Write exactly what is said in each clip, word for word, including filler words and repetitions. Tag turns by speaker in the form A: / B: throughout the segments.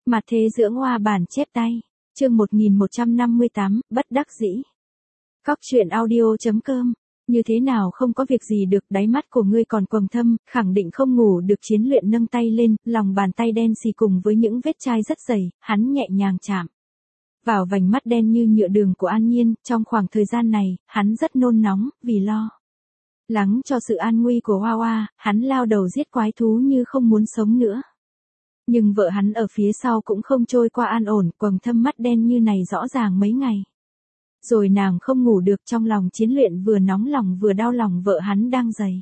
A: Mặt thế dưỡng hoa bản chép tay. Chương một nghìn một trăm năm mươi tám, bất đắc dĩ. Cóc truyện audio chấm com. Như thế nào không có việc gì được, đáy mắt của ngươi còn quầng thâm, khẳng định không ngủ được. Chiến Luyện nâng tay lên, lòng bàn tay đen xì cùng với những vết chai rất dày, hắn nhẹ nhàng chạm vào vành mắt đen như nhựa đường của An Nhiên. Trong khoảng thời gian này, hắn rất nôn nóng, vì lo lắng cho sự an nguy của Hoa Hoa, hắn lao đầu giết quái thú như không muốn sống nữa. Nhưng vợ hắn ở phía sau cũng không trôi qua an ổn, quầng thâm mắt đen như này rõ ràng mấy ngày rồi nàng không ngủ được. Trong lòng Chiến Luyện vừa nóng lòng vừa đau lòng vợ hắn đang dày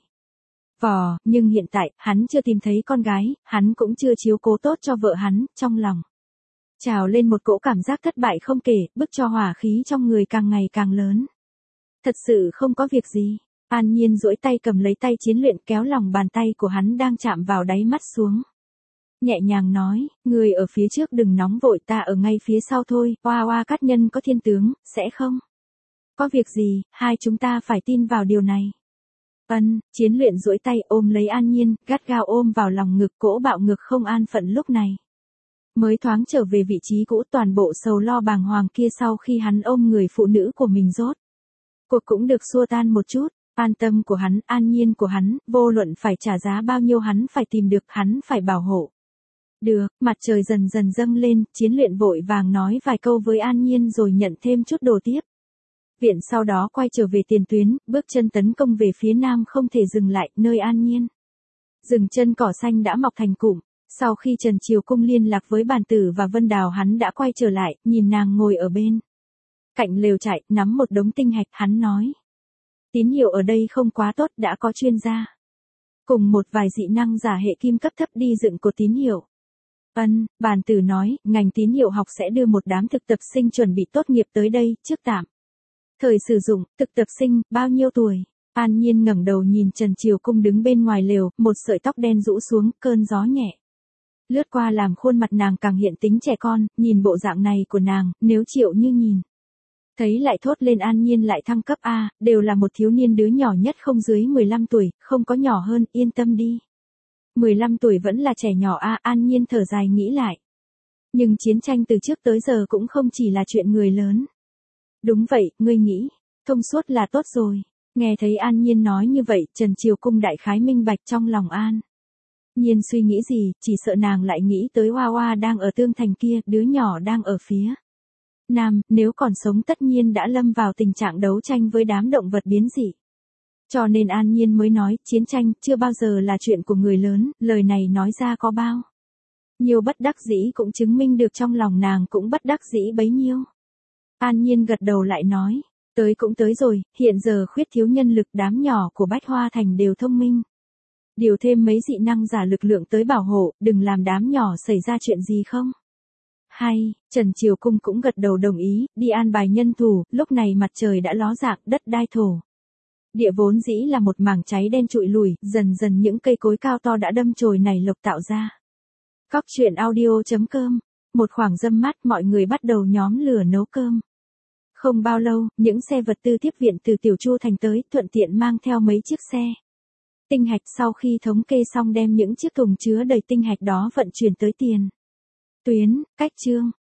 A: vò, nhưng hiện tại, hắn chưa tìm thấy con gái, hắn cũng chưa chiếu cố tốt cho vợ hắn. Trong lòng trào lên một cỗ cảm giác thất bại không kể, bức cho hỏa khí trong người càng ngày càng lớn. Thật sự không có việc gì. An Nhiên duỗi tay cầm lấy tay Chiến Luyện, kéo lòng bàn tay của hắn đang chạm vào đáy mắt xuống. Nhẹ nhàng nói, người ở phía trước đừng nóng vội, ta ở ngay phía sau thôi. Hoa Hoa Cát Nhân có thiên tướng, sẽ không có việc gì, hai chúng ta phải tin vào điều này. Ân, Chiến Luyện duỗi tay ôm lấy An Nhiên, gắt gao ôm vào lòng ngực. Cỗ bạo ngực không an phận lúc này mới thoáng trở về vị trí cũ. Toàn bộ sầu lo bàng hoàng kia sau khi hắn ôm người phụ nữ của mình rốt cuộc cũng được xua tan một chút. An tâm của hắn, An Nhiên của hắn, vô luận phải trả giá bao nhiêu hắn phải tìm được, hắn phải bảo hộ được. Mặt trời dần dần dâng lên, Chiến Luyện vội vàng nói vài câu với An Nhiên rồi nhận thêm chút đồ tiếp viện, sau đó quay trở về tiền tuyến, bước chân tấn công về phía nam không thể dừng lại. Nơi An Nhiên dừng chân cỏ xanh đã mọc thành cụm. Sau khi Trần Triều Cung liên lạc với Bàn Tử và Vân Đào, hắn đã quay trở lại, nhìn nàng ngồi ở bên cạnh lều trại, nắm một đống tinh hạch, hắn nói: tín hiệu ở đây không quá tốt, đã có chuyên gia cùng một vài dị năng giả hệ kim cấp thấp đi dựng cột tín hiệu. Ân, Bàn Tử nói, ngành tín hiệu học sẽ đưa một đám thực tập sinh chuẩn bị tốt nghiệp tới đây, trước tạm thời sử dụng. Thực tập sinh, bao nhiêu tuổi? An Nhiên ngẩng đầu nhìn Trần Triều Cung đứng bên ngoài lều, một sợi tóc đen rũ xuống, cơn gió nhẹ lướt qua làm khuôn mặt nàng càng hiện tính trẻ con. Nhìn bộ dạng này của nàng, nếu Triệu Như nhìn thấy lại thốt lên An Nhiên lại thăng cấp A, đều là một thiếu niên, đứa nhỏ nhất không dưới mười lăm tuổi, không có nhỏ hơn, yên tâm đi. mười lăm tuổi vẫn là trẻ nhỏ A, An Nhiên thở dài nghĩ lại. Nhưng chiến tranh từ trước tới giờ cũng không chỉ là chuyện người lớn. Đúng vậy, ngươi nghĩ thông suốt là tốt rồi. Nghe thấy An Nhiên nói như vậy, Trần Triều Cung đại khái minh bạch. Trong lòng An Nhiên suy nghĩ gì, chỉ sợ nàng lại nghĩ tới Hoa Hoa đang ở Tương Thành kia, đứa nhỏ đang ở phía nam, nếu còn sống tất nhiên đã lâm vào tình trạng đấu tranh với đám động vật biến dị. Cho nên An Nhiên mới nói, chiến tranh chưa bao giờ là chuyện của người lớn. Lời này nói ra có bao nhiêu bất đắc dĩ cũng chứng minh được trong lòng nàng cũng bất đắc dĩ bấy nhiêu. An Nhiên gật đầu lại nói, tới cũng tới rồi, hiện giờ khuyết thiếu nhân lực, đám nhỏ của Bách Hoa Thành đều thông minh. Điều thêm mấy dị năng giả lực lượng tới bảo hộ, đừng làm đám nhỏ xảy ra chuyện gì không? Hay, Trần Triều Cung cũng gật đầu đồng ý, đi an bài nhân thủ. Lúc này mặt trời đã ló dạng, đất đai thổ địa vốn dĩ là một mảng cháy đen trụi lùi, dần dần những cây cối cao to đã đâm chồi nảy lộc tạo ra. Cóc truyện audio chấm com. Một khoảng râm mát, mọi người bắt đầu nhóm lửa nấu cơm. Không bao lâu, những xe vật tư tiếp viện từ Tiểu Chu Thành tới, thuận tiện mang theo mấy chiếc xe tinh hạch. Sau khi thống kê xong đem những chiếc thùng chứa đầy tinh hạch đó vận chuyển tới tiền tuyến. Cách Trương